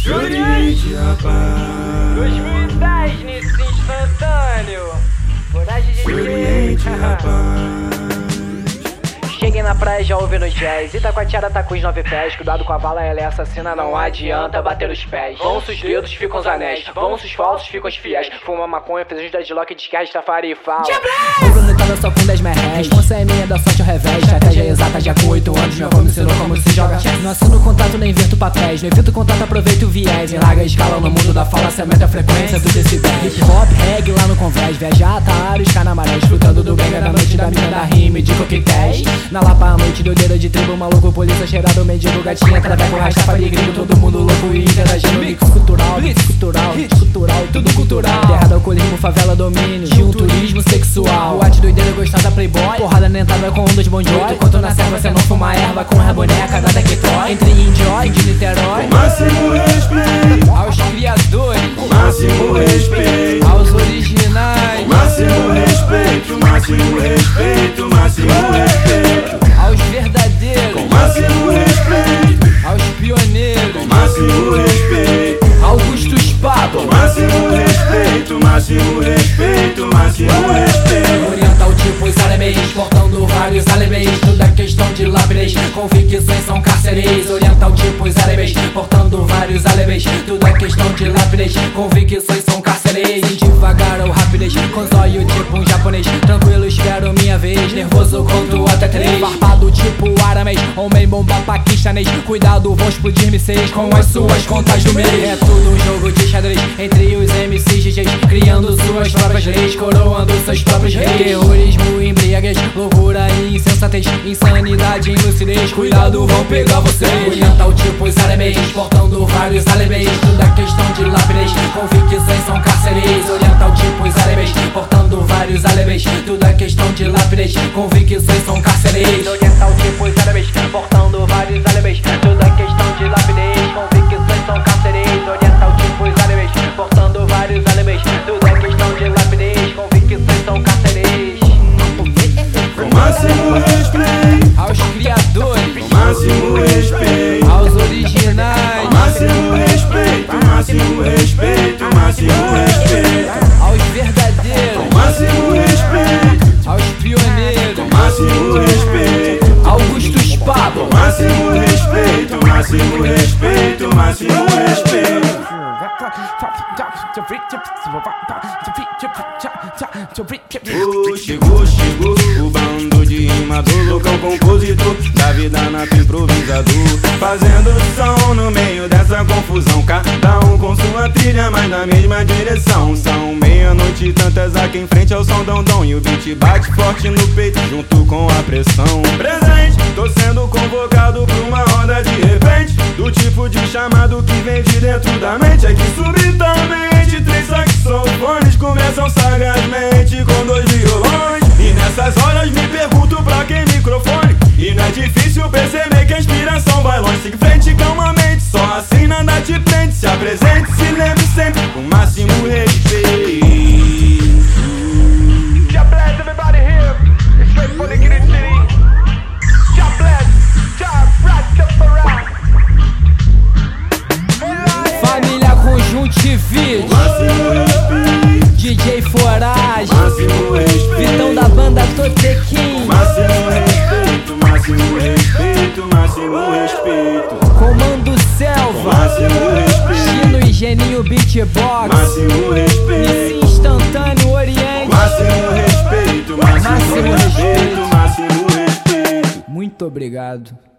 Oriente, rapaz. 2010 nesse instantâneo. Coragem de Oriente, rapaz. Cheguei na praia já ouvindo jazz. Itacoatiara tá com os 9 pés. Cuidado com a bala, ela é assassina. Não adianta bater os pés. Vão-se os dedos, ficam os anéis. Vão-se os falsos, ficam os fiéis. Fuma maconha, fez uns deadlock, descarga, Rastafari e fala. O Bruno tá só com 10 merréis. Responsa é minha, da sorte ao revés. Estratégia exata, já com 8 anos. Meu avô me ensinou como se joga. Não assino contato, nem invento papéis. Não evito contato, aproveito o viés. Em larga escala no mundo da fala, se aumenta a frequência do decibéis. Hip hop, reggae lá no convés. Viajar, atalhos, canamarés. Frutando do bem da noite, da mina da rima e de coquetéis. Na Lapa à noite, doideira de tribo, maluco, polícia, cheirado, mendigo, gatinha, traveco, Rastafari, gringo, todo mundo louco e interagindo. Mix cultural, hit cultural, tudo cultural. Terra, alcoolismo, favela, domínio, de um turismo sexual. Boate, doideira, gostar da playboy. Porrada nentada com ondas, bom joy. Enquanto na serva, você não fuma erva com a boneca, nada que trói. Entre Enjoy, de Niterói. Máximo respeito, Aos criadores, máximo respeito, aos originais, máximo respeito, máximo respeito, máximo respeito, aos verdadeiros, máximo respeito, aos pioneiros, máximo respeito, Augustus Pablo. máximo respeito, máximo respeito, máximo respeito. Oriental tipos árabes, portando vários árabes. Tudo é questão de lápides, convicções são cárceres. Oriental tipos árabes, portando vários árabes. Tudo é questão de lápides, convicções são cárceres. Devagar ou rapidez, com zóio tipo um japonês. Tranquilo, espero minha vez, nervoso conto até 3. Farpado tipo aramês, homem bomba paquistanês. Cuidado, vão explodir mísseis com as suas contas do mês. É tudo um jogo de xadrez entre os MCs DJs, criando suas próprias leis, coroando seus próprios reis. Terrorismo, embriaguez, loucura e insensatez, insanidade e lucidez. Cuidado, vão pegar vocês. Oriental tipos árabes, portando vários árabes. Tudo é questão de lápides, convicções são cárceres. Oriental tipos árabes, portando vários árabes. Tudo é questão de lápides, convicções são cárceres. Oriental tipos árabes, portando vários árabes. Tudo é questão de lapidez, convicções são cárceres. Oriental tipos árabes, portando vários árabes. Tudo é questão de lapidez, convicções são cárceres. Com máximo respeito, Aos criadores, com máximo respeito, aos originais, máximo respeito, máximo respeito, máximo respeito, aos verdadeiros, máximo respeito, aos pioneiros, máximo respeito, Augustus Pablo. máximo respeito, máximo respeito, máximo respeito. Chegou, o bando de rimador, loucão compositor, da vida nato improvisador, fazendo som no meio dessa confusão, cada um com sua trilha, mas na mesma direção. São meia-noite e tantas aqui em frente ao som dom, e o beat bate forte no peito junto com a pressão. Presente, tô sendo convocado pra uma roda de repente, do tipo de chamado que vem de dentro da mente. É que subitamente 3 saxofones começam sagazmente com 2 violões, e nessas horas me pergunto pra que microfone. E não é difícil perceber que a inspiração vai longe. Siga em frente calmamente, só assim nada te prende. Se apresente, se lembre sempre com o máximo respeito. God bless everybody here. It's straight from the Green City. God bless, God Rastafari. Família Conjuntivite, Máximo respeito, DJ Foragem, máximo respeito, Vitão da banda Totequim, máximo respeito, máximo respeito, máximo respeito, Comando Selva, máximo respeito, Chino e Geninho Beatbox, máximo respeito, Nissin Instantâneo Oriente. máximo respeito, máximo respeito, máximo respeito. Muito obrigado.